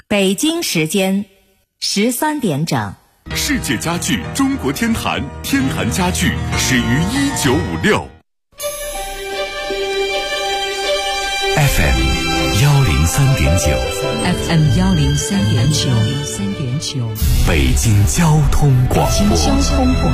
北京时间13点整。 世界家具中国天坛，天坛家具始于1956。 FM 103.9 FM 103.9 北京交通广播。 北京交通广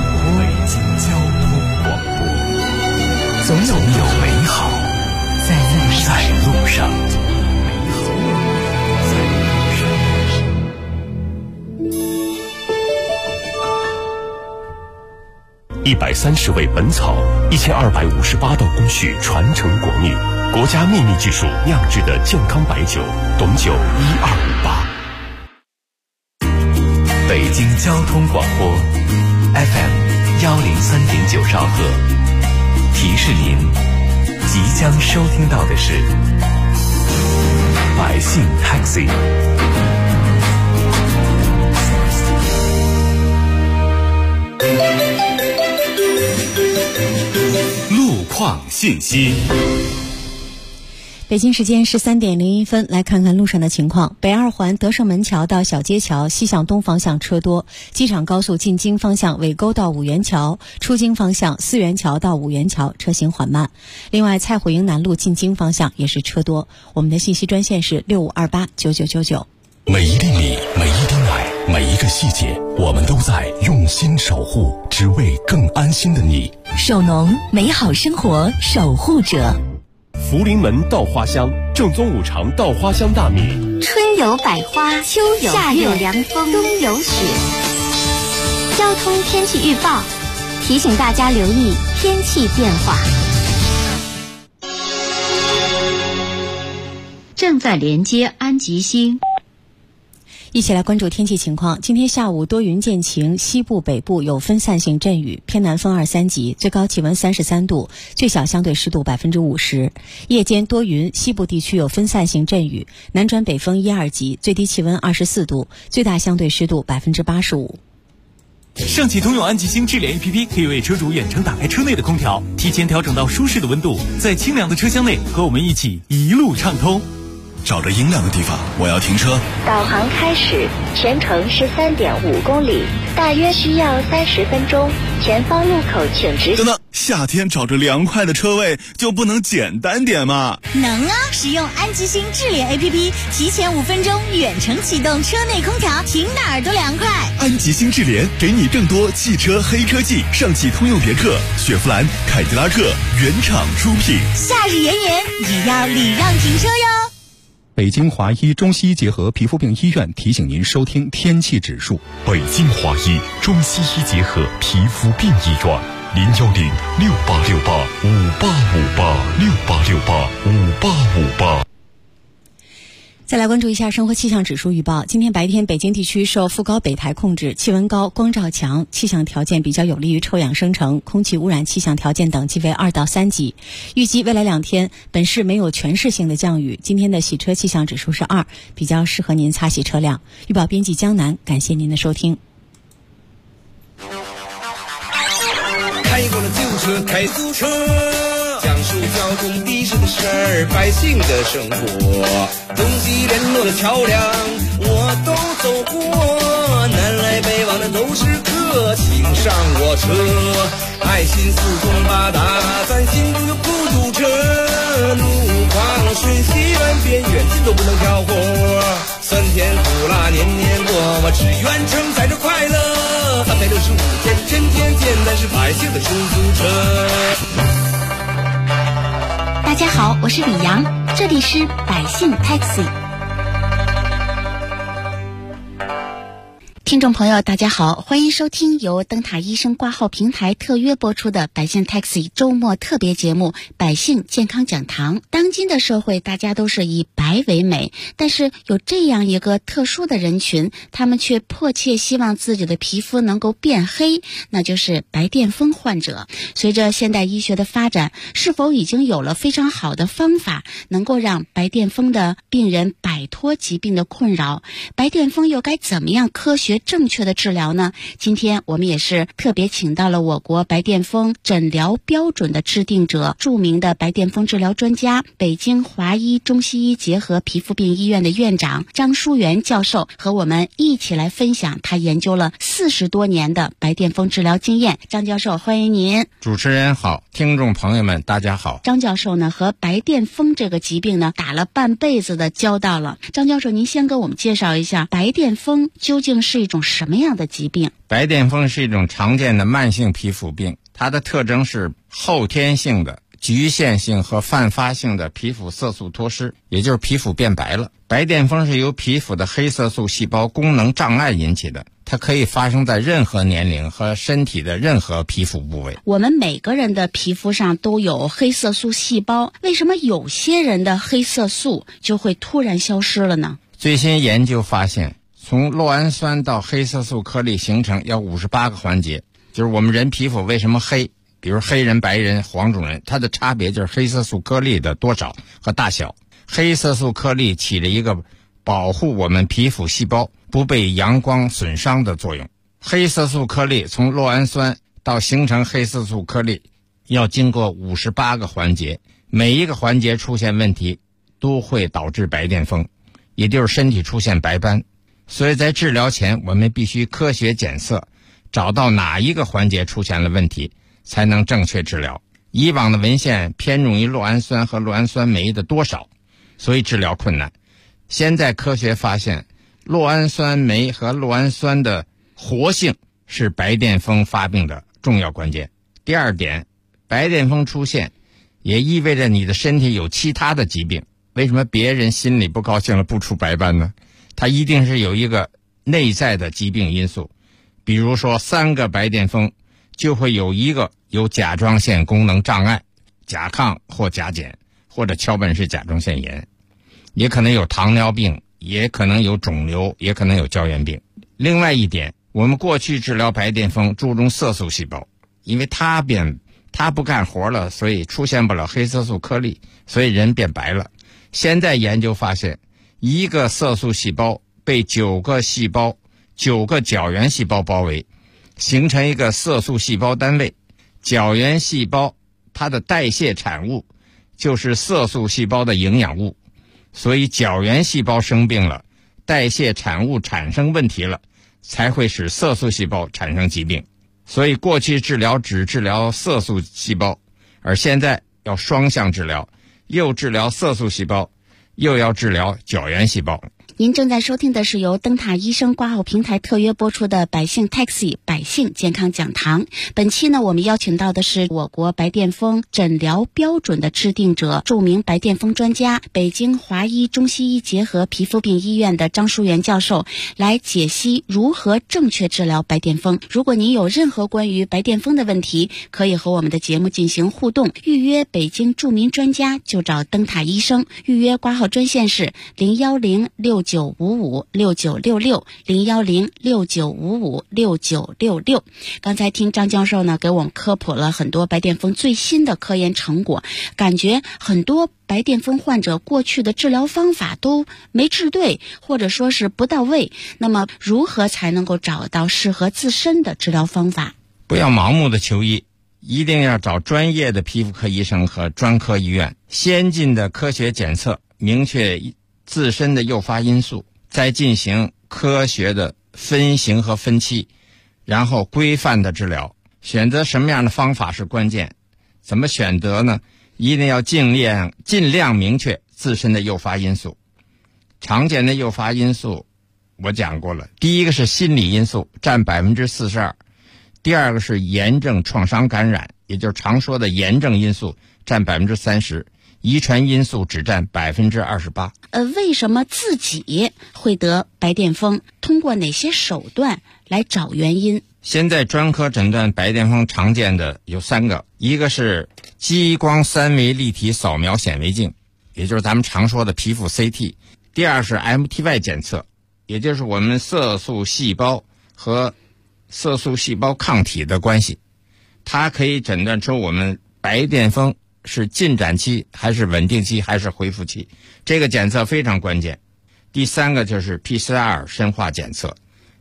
播，总有美好在路上。130味本草，1258道工序传承国秘，国家秘密技术酿制的健康白酒，董酒1258。北京交通广播 FM 103.9兆赫，提示您即将收听到的是百姓 Taxi。路况信息。 北京时间13点01分，来看看路上的情况。北二环德胜门桥到小街桥西向东方向车多，机场高速进京方向尾沟到五元桥，出京方向四元桥到五元桥车行缓慢。另外，蔡虎营南路进京方向也是车多。我们的信息专线是65289999。 每一粒米，每一滴奶，每一个细节，我们都在用心守护，只为更安心的你。 首农，美好生活守护者。 福临门稻花香，正宗五常稻花香大米。 春有百花，秋有夏有凉风，冬有雪。交通天气预报提醒大家留意天气变化。 正在连接安吉星。 一起来关注天气情况。今天下午多云见晴，西部北部有分散性阵雨，偏南风2、3级，最高气温33度，最小相对湿度50%。夜间多云，西部地区有分散性阵雨，南转北风1、2级，最低气温24度，最大相对湿度85%。 上汽通用安吉星智联 APP 可以为车主远程打开车内的空调，提前调整到舒适的温度，在清凉的车厢内和我们一起一路畅通。 找着阴亮的地方，我要停车。 导航开始，全程是3.5公里，大约需要30分钟。前方路口请直行。 等等，夏天找着凉快的车位就不能简单点吗？ 能啊！使用安吉星智联 APP， 提前5分钟远程启动车内空调，停哪儿都凉快。 安吉星智联给你更多汽车黑科技，上汽通用别克、雪佛兰、凯迪拉克原厂出品。 夏日炎炎也要礼让停车哟。 北京华医中西医结合皮肤病医院提醒您收听天气指数。 北京华医中西医结合皮肤病医院，0106868585858，6885858。 再来关注一下生活气象指数预报。今天白天北京地区受副高北台控制，气温高，光照强，气象条件比较有利于臭氧生成，空气污染气象条件等级为2到3级。预计未来2天本市没有全市性的降雨。今天的洗车气象指数是2，比较适合您擦洗车辆。预报编辑江南，感谢您的收听。 开过了旧车，开租车，讲述交通的士的事儿，百姓的生活，东西联络的桥梁我都走过，南来北往的都是客，请上我车，爱心四通八达，咱心中就不堵车，路况瞬息万变，远近都不能挑活，酸甜苦辣年年过，我只愿承载着快乐，365天天天简单是百姓的出租车。 大家好，我是李阳，这里是百姓 Taxi。听众朋友大家好，欢迎收听由灯塔医生挂号平台特约播出的百姓 Taxi 周末特别节目百姓健康讲堂。当今的社会大家都是以白为美，但是有这样一个特殊的人群，他们却迫切希望自己的皮肤能够变黑，那就是白癜风患者。随着现代医学的发展，是否已经有了非常好的方法能够让白癜风的病人摆脱疾病的困扰？白癜风又该怎么样科学正确的治疗呢？今天我们也是特别请到了我国白癜风诊疗标准的制定者，著名的白癜风治疗专家，北京华医中西医结合皮肤病医院的院长张淑媛教授，和我们一起来分享他研究了40多年的白癜风治疗经验。张教授，欢迎您。 主持人好，听众朋友们大家好。 张教授呢和白癜风这个疾病呢打了半辈子的交道了。张教授，您先给我们介绍一下白癜风究竟是一种什么样的疾病？ 白癜风是一种常见的慢性皮肤病，它的特征是后天性的、局限性和泛发性的皮肤色素脱失，也就是皮肤变白了。白癜风是由皮肤的黑色素细胞功能障碍引起的，它可以发生在任何年龄和身体的任何皮肤部位。 我们每个人的皮肤上都有黑色素细胞，为什么有些人的黑色素就会突然消失了呢？ 最新研究发现，从酪氨酸到黑色素颗粒形成要58个环节，就是我们人皮肤为什么黑，比如黑人、白人、黄种人，它的差别就是黑色素颗粒的多少和大小。黑色素颗粒起了一个保护我们皮肤细胞不被阳光损伤的作用。黑色素颗粒从酪氨酸到形成黑色素颗粒要经过58个环节，每一个环节出现问题都会导致白癜风，也就是身体出现白斑。所以在治疗前我们必须科学检测，找到哪一个环节出现了问题，才能正确治疗。以往的文献偏重于酪氨酸和酪氨酸酶的多少，所以治疗困难。现在科学发现，酪氨酸酶和酪氨酸的活性是白癜风发病的重要关键。第二点，白癜风出现也意味着你的身体有其他的疾病。为什么别人心里不高兴了不出白斑呢？它一定是有一个内在的疾病因素。比如说3个白癜风就会有一个有甲状腺功能障碍，甲亢或甲减，或者桥本氏甲状腺炎，也可能有糖尿病，也可能有肿瘤，也可能有胶原病。另外一点，我们过去治疗白癜风注重色素细胞，因为它不干活了，所以出现不了黑色素颗粒，所以人变白了。现在研究发现，一个色素细胞被9个角原细胞包围，形成一个色素细胞单位。角原细胞它的代谢产物就是色素细胞的营养物，所以角原细胞生病了，代谢产物产生问题了，才会使色素细胞产生疾病。所以过去治疗只治疗色素细胞，而现在要双向治疗，又治疗色素细胞，又要治疗角原细胞。 您正在收听的是由灯塔医生挂号平台特约播出的百姓 Taxi 百姓健康讲堂。本期呢，我们邀请到的是我国白癜风诊疗标准的制定者，著名白癜风专家，北京华医中西医结合皮肤病医院的张淑媛教授，来解析如何正确治疗白癜风。如果您有任何关于白癜风的问题，可以和我们的节目进行互动，预约北京著名专家就找灯塔医生。预约挂号专线是01069556966 01069556966。刚才听张教授呢给我们科普了很多白癜风最新的科研成果，感觉很多白癜风患者过去的治疗方法都没治对，或者说是不到位。那么如何才能够找到适合自身的治疗方法？ 不要盲目的求医，一定要找专业的皮肤科医生和专科医院，先进的科学检测，明确自身的诱发因素，再进行科学的分型和分期，然后规范的治疗。选择什么样的方法是关键。怎么选择呢？一定要尽量明确自身的诱发因素。常见的诱发因素我讲过了，第一个是心理因素，占42%，第二个是炎症创伤感染，也就是常说的炎症因素，占30%，遗传因素只占28%。 为什么自己会得白癜风？通过哪些手段来找原因？ 现在专科诊断白癜风常见的有3个，一个是激光3维立体扫描显微镜，也就是咱们常说的皮肤 CT。第二是 MTY 检测，也就是我们色素细胞和色素细胞抗体的关系，它可以诊断出我们白癜风是进展期还是稳定期还是恢复期，这个检测非常关键。第3个就是 PCR 深化检测，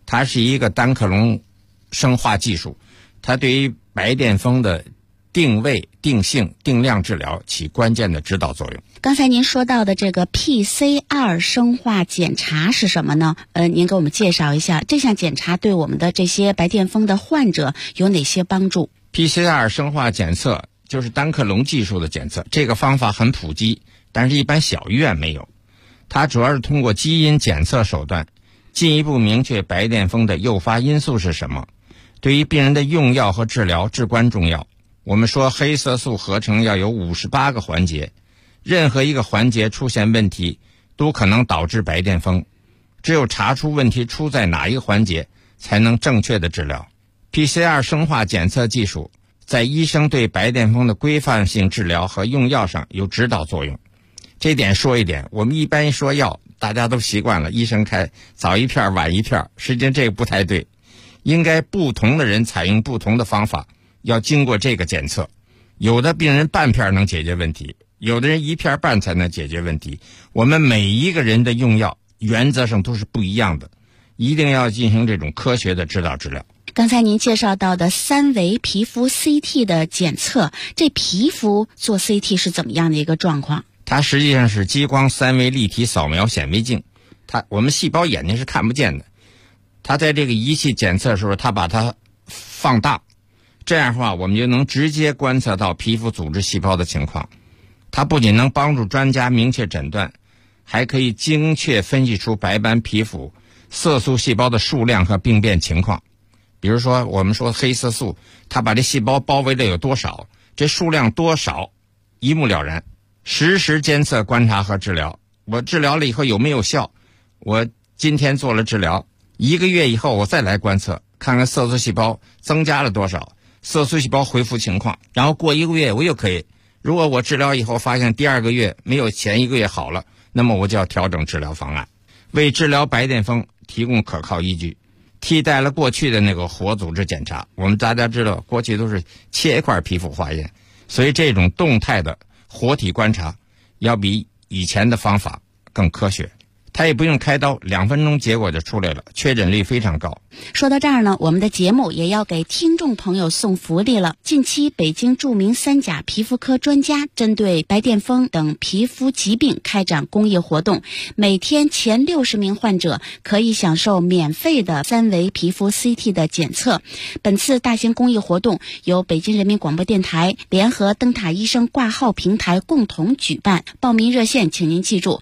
它是一个单克隆生化技术，它对于白癜风的定位、定性、定量治疗起关键的指导作用。 刚才您说到的这个 PCR 生化检查是什么呢？您给我们介绍一下，这项检查对我们的这些白癜风的患者有哪些帮助？ PCR 生化检测就是单克隆技术的检测，这个方法很普及，但是一般小医院没有。它主要是通过基因检测手段，进一步明确白癜风的诱发因素是什么，对于病人的用药和治疗至关重要。我们说黑色素合成要有58个环节，任何一个环节出现问题都可能导致白癜风，只有查出问题出在哪一个环节，才能正确的治疗。PCR 生化检测技术在医生对白癜风的规范性治疗和用药上有指导作用。这点说一点，我们一般说药大家都习惯了，医生开早一片晚一片，实际上这个不太对，应该不同的人采用不同的方法，要经过这个检测。有的病人半片能解决问题，有的人一片半才能解决问题。我们每一个人的用药原则上都是不一样的，一定要进行这种科学的指导治疗。 刚才您介绍到的3维皮肤 CT 的检测，这皮肤做 CT 是怎么样的一个状况？ 它实际上是激光3维立体扫描显微镜，我们细胞眼睛是看不见的，它在这个仪器检测的时候，它把它放大，这样的话我们就能直接观测到皮肤组织细胞的情况。它不仅能帮助专家明确诊断，还可以精确分析出白斑皮肤色素细胞的数量和病变情况。比如说我们说黑色素，它把这细胞包围的有多少，这数量多少一目了然。实时监测观察和治疗，我治疗了以后有没有效，我今天做了治疗，1个月以后我再来观测，看看色素细胞增加了多少，色素细胞恢复情况，然后过1个月我又可以，如果我治疗以后发现第2个月没有前1个月好了，那么我就要调整治疗方案，为治疗白癜风提供可靠依据，替代了过去的那个活组织检查。我们大家知道过去都是切一块皮肤化验，所以这种动态的活体观察要比以前的方法更科学，它也不用开刀，2分钟结果就出来了，确诊率非常高。 说到这儿呢，我们的节目也要给听众朋友送福利了。近期北京著名3甲皮肤科专家针对白癜风等皮肤疾病开展公益活动，每天前60名患者可以享受免费的3维皮肤 CT 的检测。本次大型公益活动由北京人民广播电台联合灯塔医生挂号平台共同举办，报名热线请您记住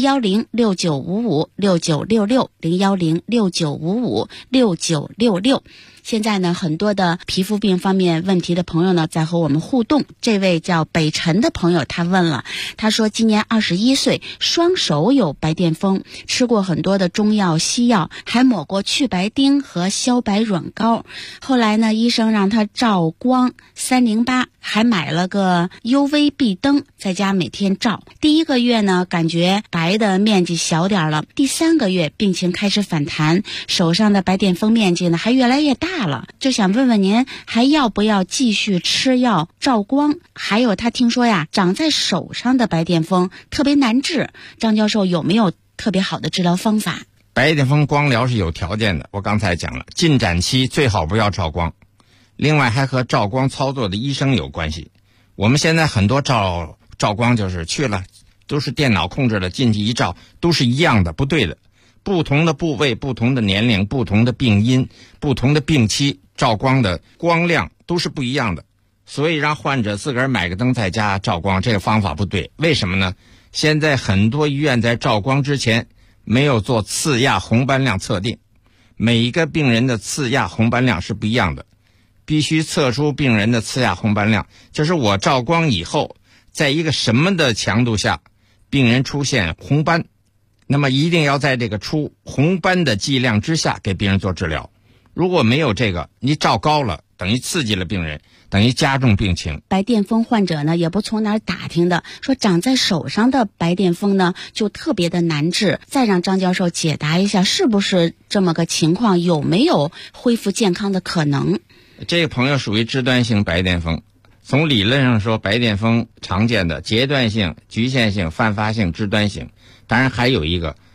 01069556966 01069556966。现在呢，很多的皮肤病方面问题的朋友呢，在和我们互动。这位叫北辰的朋友，他问了，他说今年21岁，双手有白癜风，吃过很多的中药西药，还抹过去白丁和消白软膏。后来呢，医生让他照光308，还买了个 UV 壁灯，在家每天照。第1个月呢，感觉白的面积小点了，第3个月病情开始反弹，手上的白癜风面积呢还越来越大了，就想问问您还要不要继续吃药照光？还有他听说呀，长在手上的白癜风特别难治，张教授有没有特别好的治疗方法？ 白癜风光疗是有条件的，我刚才讲了，进展期最好不要照光，另外还和照光操作的医生有关系。我们现在很多照光就是去了，都是电脑控制的，进去一照都是一样的，不对的。不同的部位、不同的年龄、不同的病因、不同的病期，照光的光亮都是不一样的。所以让患者自个儿买个灯在家照光，这个方法不对。为什么呢？现在很多医院在照光之前没有做次亚红斑量测定，每一个病人的次亚红斑量是不一样的，必须测出病人的次亚红斑量，就是我照光以后，在一个什么的强度下，病人出现红斑，那么一定要在这个出红斑的剂量之下给病人做治疗。如果没有这个，你照高了，等于刺激了病人，等于加重病情。 白癜风患者呢，也不从哪儿打听的，说长在手上的白癜风呢，就特别的难治。再让张教授解答一下，是不是这么个情况？有没有恢复健康的可能？ 这个朋友属于肢端性白癜风。从理论上说，白癜风常见的阶段性、局限性、泛发性、肢端性，当然还有一个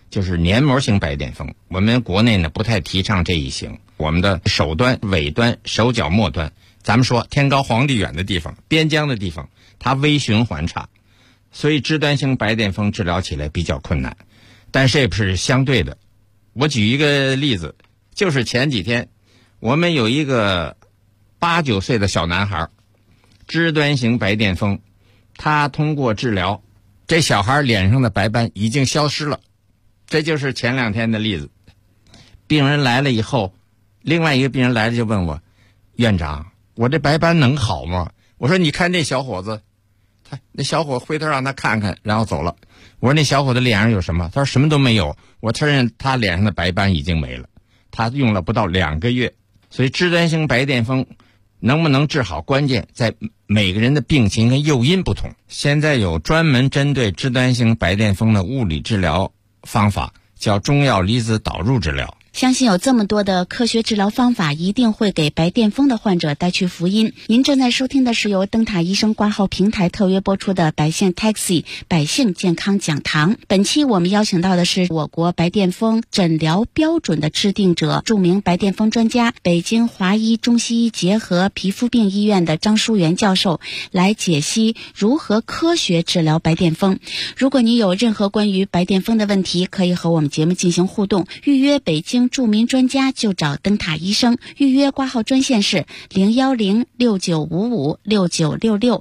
就是黏膜型白癜风。我们国内呢不太提倡这一型，我们的手端、尾端、手脚末端，咱们说天高皇帝远的地方、边疆的地方，它微循环差，所以肢端性白癜风治疗起来比较困难。但是也不是相对的，我举一个例子，就是前几天我们有一个8、9岁的小男孩，肢端型白癜风，他通过治疗，这小孩脸上的白斑已经消失了。这就是前2天的例子。病人来了以后，另外一个病人来了就问我，院长，我这白斑能好吗？我说你看这小伙子，那小伙回头让他看看，然后走了。我说那小伙子脸上有什么？他说什么都没有。我承认他脸上的白斑已经没了，他用了不到2个月。所以肢端性白癜风能不能治好，关键在每个人的病情跟诱因不同。现在有专门针对肢端性白癜风的物理治疗方法，叫中药离子导入治疗。 相信有这么多的科学治疗方法，一定会给白癜风的患者带去福音。您正在收听的是由灯塔医生挂号平台特约播出的百姓 Taxi 百姓健康讲堂。本期我们邀请到的是我国白癜风诊疗标准的制定者、著名白癜风专家、北京华医中西医结合皮肤病医院的张淑元教授，来解析如何科学治疗白癜风。如果你有任何关于白癜风的问题，可以和我们节目进行互动，预约北京著名专家就找灯塔医生。预约挂号专线是01069556966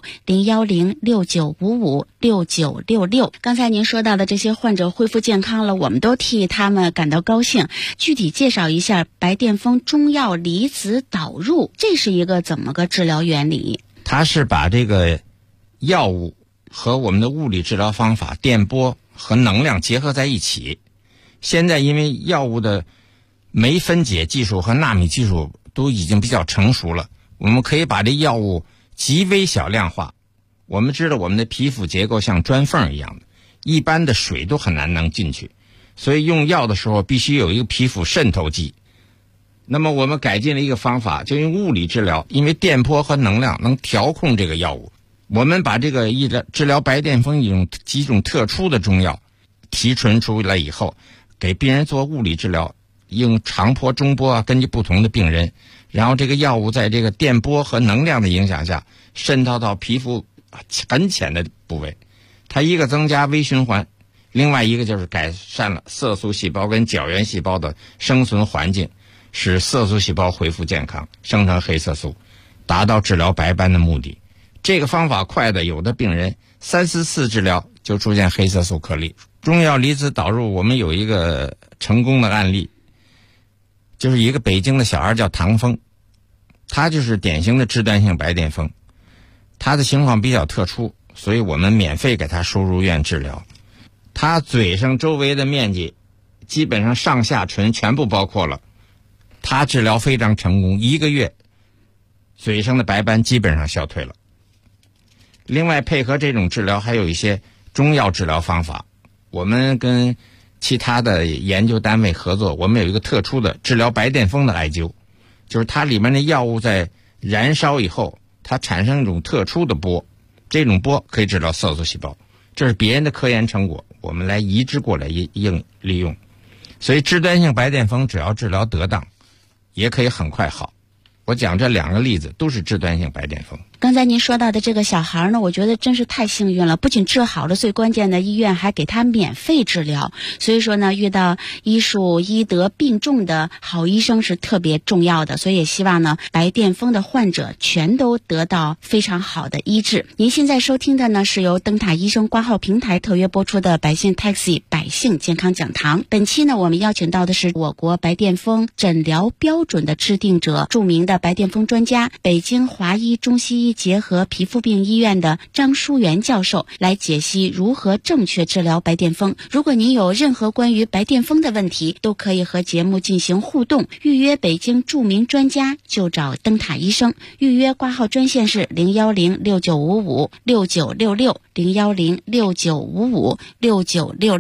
01069556966。刚才您说到的这些患者恢复健康了，我们都替他们感到高兴。具体介绍一下白癜风中药离子导入，这是一个怎么个治疗原理？ 它是把这个药物和我们的物理治疗方法、电波和能量结合在一起。现在因为药物的酶分解技术和纳米技术都已经比较成熟了，我们可以把这药物极微小量化。我们知道我们的皮肤结构像砖缝一样的，一般的水都很难能进去，所以用药的时候必须有一个皮肤渗透剂。那么我们改进了一个方法，就用物理治疗，因为电波和能量能调控这个药物。我们把这个治疗白癜风几种特殊的中药提纯出来以后，给病人做物理治疗，用长波、中波啊，根据不同的病人，然后这个药物在这个电波和能量的影响下渗透到皮肤很浅的部位，它一个增加微循环，另外一个就是改善了色素细胞跟角原细胞的生存环境，使色素细胞恢复健康，生成黑色素，达到治疗白斑的目的。这个方法快的，有的病人3、4次治疗就出现黑色素颗粒。中药离子导入，我们有一个成功的案例，就是一个北京的小孩叫唐峰，他就是典型的肢端性白癜风，他的情况比较特殊，所以我们免费给他输入院治疗。他嘴上周围的面积基本上上下唇全部包括了，他治疗非常成功，1个月嘴上的白斑基本上消退了。另外配合这种治疗还有一些中药治疗方法，我们跟其他的研究单位合作，我们有一个特殊的治疗白癜风的艾灸，就是它里面的药物在燃烧以后，它产生一种特殊的波，这种波可以治疗色素细胞，这是别人的科研成果，我们来移植过来利用。所以肢端性白癜风只要治疗得当，也可以很快好。我讲这2个例子都是肢端性白癜风。 刚才您说到的这个小孩呢，我觉得真是太幸运了，不仅治好了，最关键的医院还给他免费治疗。所以说呢，遇到医术医德并重的好医生是特别重要的，所以也希望呢，白癜风的患者全都得到非常好的医治。您现在收听的呢，是由灯塔医生挂号平台特约播出的百姓 Taxi 百姓健康讲堂。本期呢，我们邀请到的是我国白癜风诊疗标准的制定者、著名的白癜风专家、北京华医中西医结合皮肤病医院的张淑元教授，来解析如何正确治疗白癜风。如果您有任何关于白癜风的问题，都可以和节目进行互动，预约北京著名专家就找灯塔医生。预约挂号专线是01069556966 01069556966。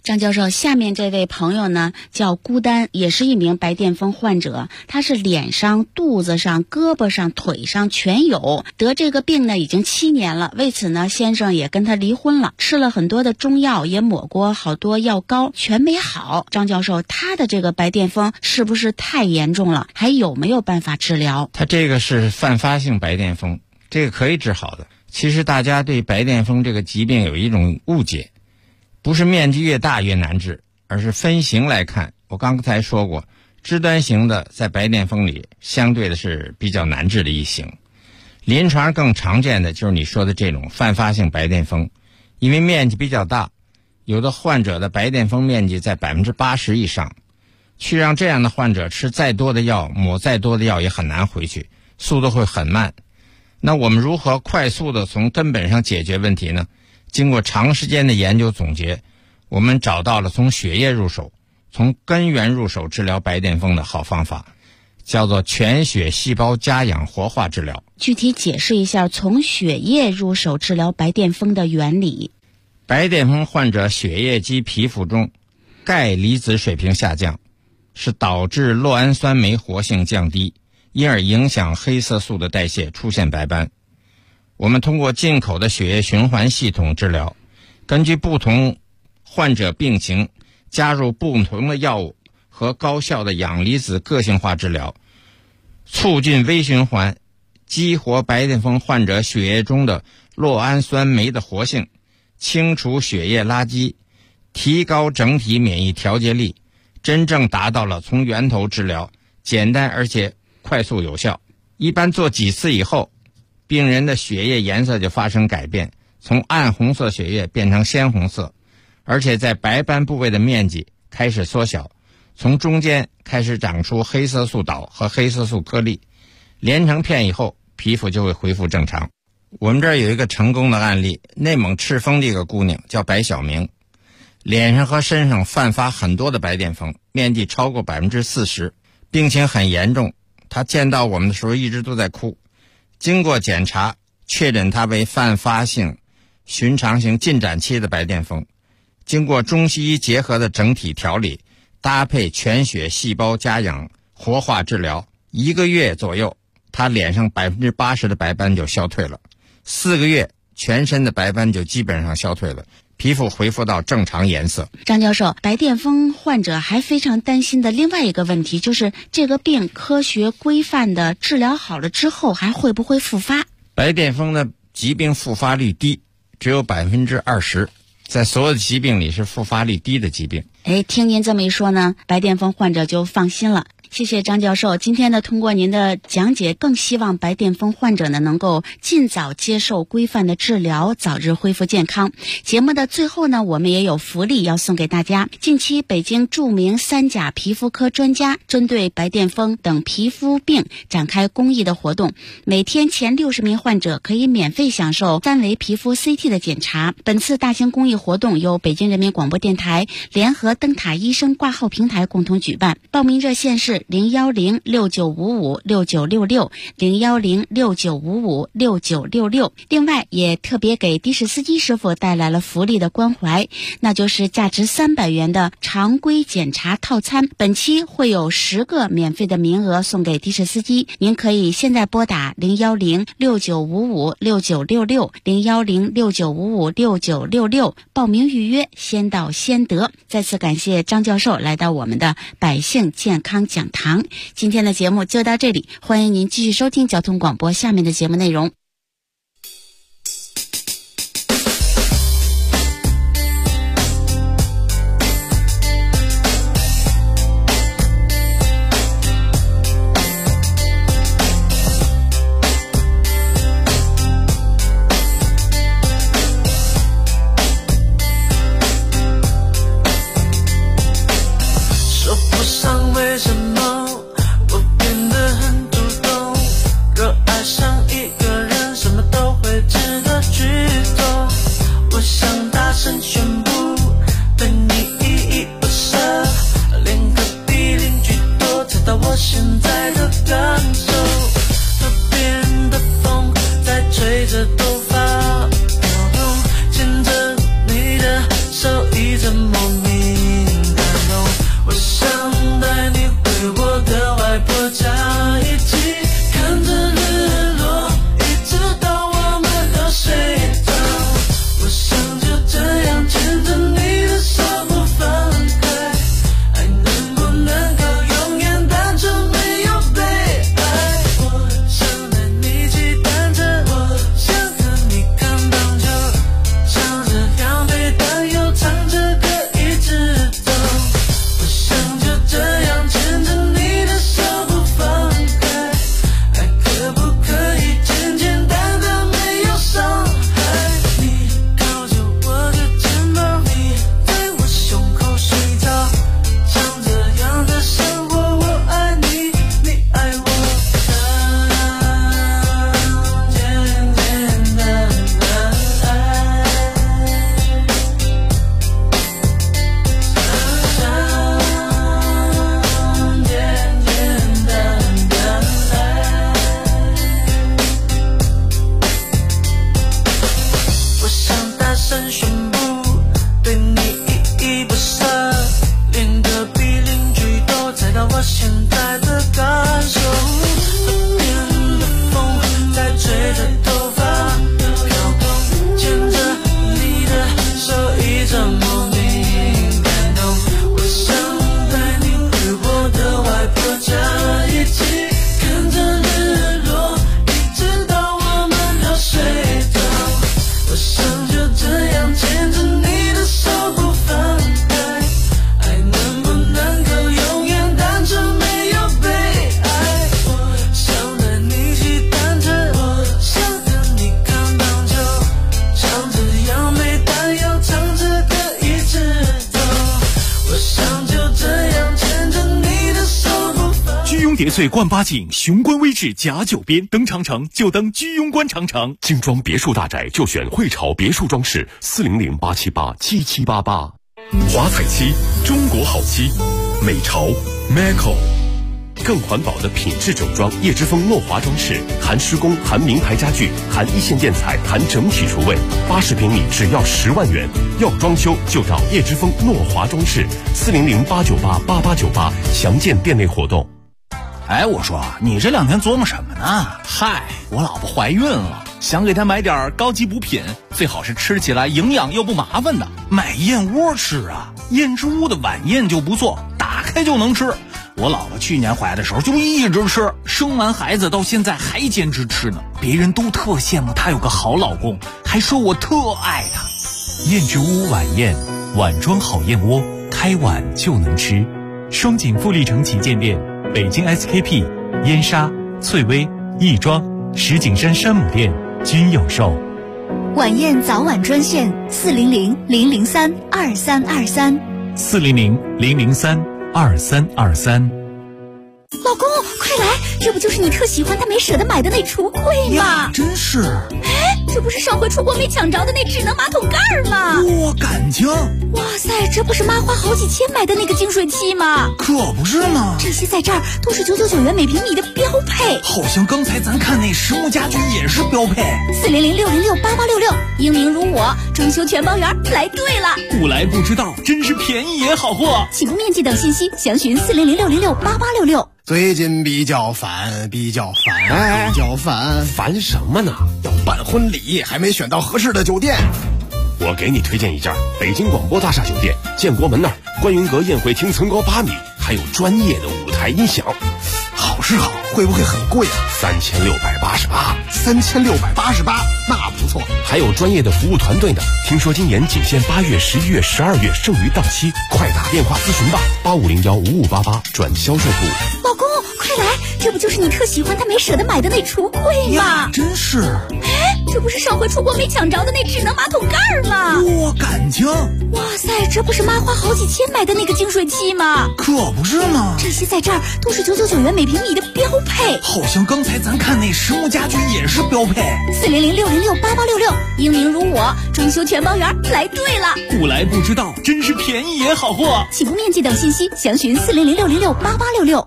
张教授，下面这位朋友呢叫孤单，也是一名白癜风患者，他是脸上、肚子上、胳膊上、腿上全有，得这个病呢已经7年了，为此呢先生也跟他离婚了，吃了很多的中药，也抹过好多药膏，全没好。张教授，他的这个白癜风是不是太严重了？还有没有办法治疗？ 他这个是泛发性白癜风，这个可以治好的。其实大家对白癜风这个疾病有一种误解，不是面积越大越难治，而是分型来看。我刚才说过，肢端型的在白癜风里相对的是比较难治的一型，临床更常见的就是你说的这种泛发性白癜风，因为面积比较大，有的患者的白癜风面积在80%以上，去让这样的患者吃再多的药，抹再多的药也很难回去，速度会很慢。那我们如何快速的从根本上解决问题呢？经过长时间的研究总结，我们找到了从血液入手，从根源入手治疗白癜风的好方法，叫做全血细胞加氧活化治疗。 具体解释一下从血液入手治疗白癜风的原理。 白癜风患者血液及皮肤中钙离子水平下降，是导致酪氨酸酶活性降低，因而影响黑色素的代谢，出现白斑。我们通过进口的血液循环系统治疗，根据不同患者病情加入不同的药物和高效的氧离子个性化治疗，促进微循环，激活白癜风患者血液中的酪氨酸酶的活性，清除血液垃圾，提高整体免疫调节力，真正达到了从源头治疗，简单而且快速有效。一般做几次以后，病人的血液颜色就发生改变，从暗红色血液变成鲜红色，而且在白斑部位的面积开始缩小，从中间开始长出黑色素岛和黑色素颗粒，连成片以后，皮肤就会恢复正常。我们这儿有一个成功的案例，内蒙赤峰的一个姑娘叫白晓明，脸上和身上泛发很多的白癜风，面积超过40%，病情很严重。她见到我们的时候一直都在哭。经过检查，确诊她为泛发性寻常型进展期的白癜风。经过中西医结合的整体调理，搭配全血细胞加氧活化治疗，1个月左右，她脸上80%的白斑就消退了，4个月全身的白斑就基本上消退了，皮肤恢复到正常颜色。 张教授，白癜风患者还非常担心的另外一个问题，就是这个病科学规范的治疗好了之后还会不会复发？ 白癜风的疾病复发率低，只有20%，在所有的疾病里是复发率低的疾病。 听您这么一说呢，白癜风患者就放心了。谢谢张教授，今天呢通过您的讲解，更希望白癜风患者呢能够尽早接受规范的治疗，早日恢复健康。节目的最后呢，我们也有福利要送给大家。近期北京著名3甲皮肤科专家针对白癜风等皮肤病展开公益的活动，每天前60名患者可以免费享受3维皮肤 CT 的检查。本次大型公益活动由北京人民广播电台联合灯塔医生挂号平台共同举办，报名热线是01069556966 01069556966。另外也特别给的士司机师傅带来了福利的关怀，那就是价值300元的常规检查套餐，本期会有10个免费的名额送给的士司机，您可以现在拨打01069556966 01069556966报名预约，先到先得。再次感谢张教授来到我们的百姓健康讲堂。今天的节目就到这里，欢迎您继续收听交通广播下面的节目内容。 为什么我变得很主动，若爱上一个人叠翠冠八景，雄关微至甲九边。登长城就登居庸关长城。 精装别墅大宅就选汇潮别墅装饰，400-878-7788。华彩漆，中国好漆，美潮 Maco。更环保的品质整装，叶之峰诺华装饰，含施工，含名牌家具，含一线建材，含整体厨卫，80平米只要10万元。要装修就找叶之峰诺华装饰，400-898-8898，详见店内活动。 哎，我说你这2天琢磨什么呢？嗨，我老婆怀孕了，想给她买点高级补品，最好是吃起来营养又不麻烦的。买燕窝吃啊，燕之屋的晚宴就不错，打开就能吃。我老婆去年怀的时候就一直吃，生完孩子到现在还坚持吃呢。别人都特羡慕她有个好老公，还说我特爱她。 燕之屋晚宴，碗装好燕窝，开碗就能吃。双井富力城旗舰店，北京 SKP、燕莎、翠微、亦庄、石景山山姆店均有售。 晚宴早晚专线400-003-2323。 400-003-2323。 老公，快来，这不就是你特喜欢但没舍得买的那橱柜吗？ 真是。 哎，这不是上回出国没抢着的那智能马桶盖吗？ 哇，感情！ 哇塞，这不是妈花好几千买的那个净水器吗？ 可不是嘛， 这些在这儿都是999元每平米的标配。 好像刚才咱看那实木家具也是标配。 400-606-8866，英明如我，装修全包圆，来对了。 不来不知道，真是便宜也好货。 起步面积等信息详询400-606-8866。 最近比较烦， 烦什么呢？ 要办婚礼，还没选到合适的酒店。 我给你推荐一家北京广播大厦酒店，建国门那儿，观云阁宴会厅层高8米，还有专业的舞台音响。 好是好，会不会很贵啊？3688，那不错。 还有专业的服务团队呢。听说今年仅限8月、11月、12月，剩余档期，快打电话咨询吧，8501-5588转销售部。 老公，快来，这不就是你特喜欢但没舍得买的那橱柜吗？ 真是。 哎，这不是上回出国没抢着的那智能马桶盖吗？ 哇，感情！ 哇塞，这不是妈花好几千买的那个净水器吗？ 可不是嘛， 这些在这儿都是999元每平米的标配。 好像刚才咱看那实木家具也是标配。 400-606-8866，英明如我，装修全包圆，来对了。 不来不知道，真是便宜也好货。 起步面积等信息详询400-606-8866。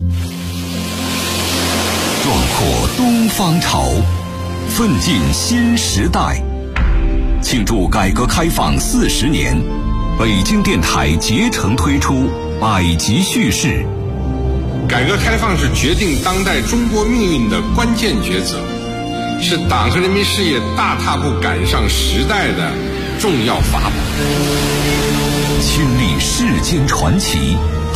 壮阔东方潮，奋进新时代。庆祝改革开放40年，北京电台竭诚推出百集叙事。 改革开放是决定当代中国命运的关键抉择，是党和人民事业大踏步赶上时代的重要法宝。 亲历世间传奇，